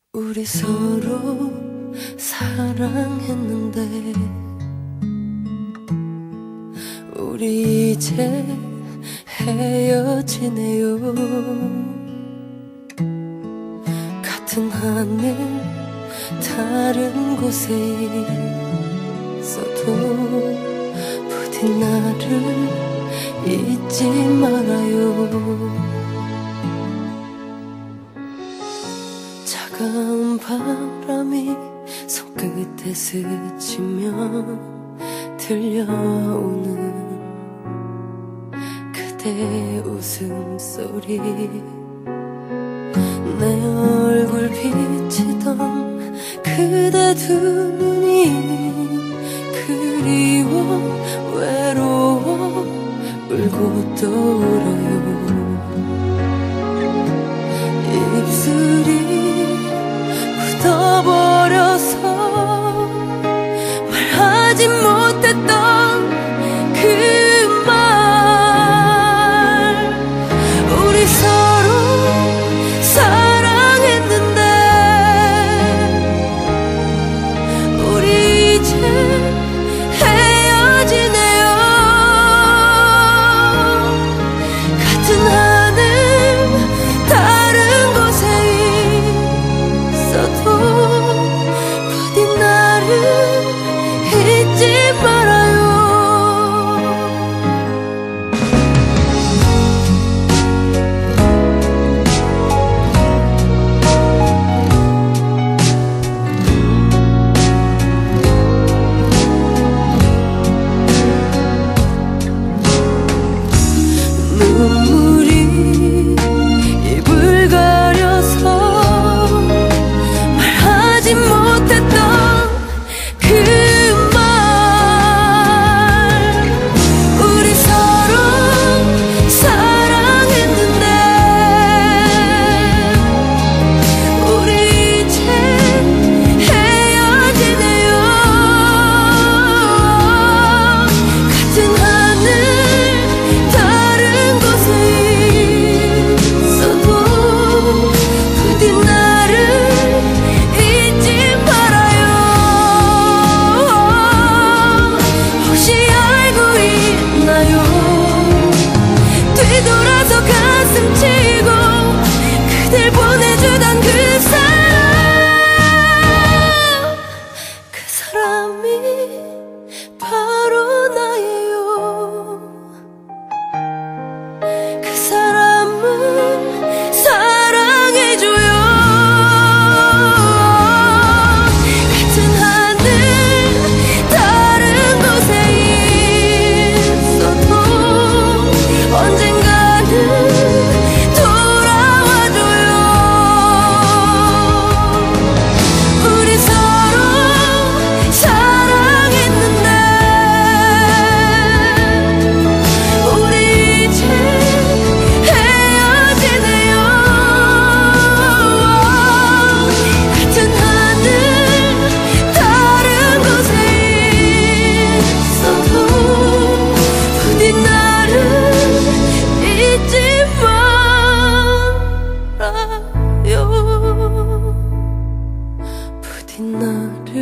우리 서로 사랑했는데 우리 이제 헤어지네요. 같은 하늘 다른 곳에 있어도 부디 나를 잊지 말아요. 차가운 바람이 손끝에 스치며 들려오는 그대 웃음소리, 내 얼굴 비치던 그대 두 눈이 그리워 외로워 울고 떠오르요. 입술이 굳어버려서 말하지 못했던 그 말, 우리 서로 사랑했는데 우리 이제 헤어지네요. 같은 하늘 다른 곳에 있어도 부디 나를 잊지 말아요. 눈물이 입을 가려서 말하지 못했던 그 말, 우리 서로 사랑했는데 우리 이제 헤어지네요. 같은 하늘 다른 곳에 있어도 부디 나를 잊지 말아요. 혹시 알고 있나요? 뒤돌아서 가슴 치고 그댈 보내주던 그 사람, 그 사람이 바로 나예요. 그 사람을 사랑해줘요. 같은 하늘 다른 곳에 있어도 언젠가는 돌아와줘요. 우리 서로 사랑했는데 우리 이제 헤어지네요. 같은 하늘 다른 곳에 있어도 부디 나를 잊지 말아요. 부디 나를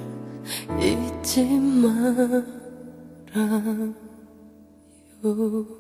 잊지 말아요.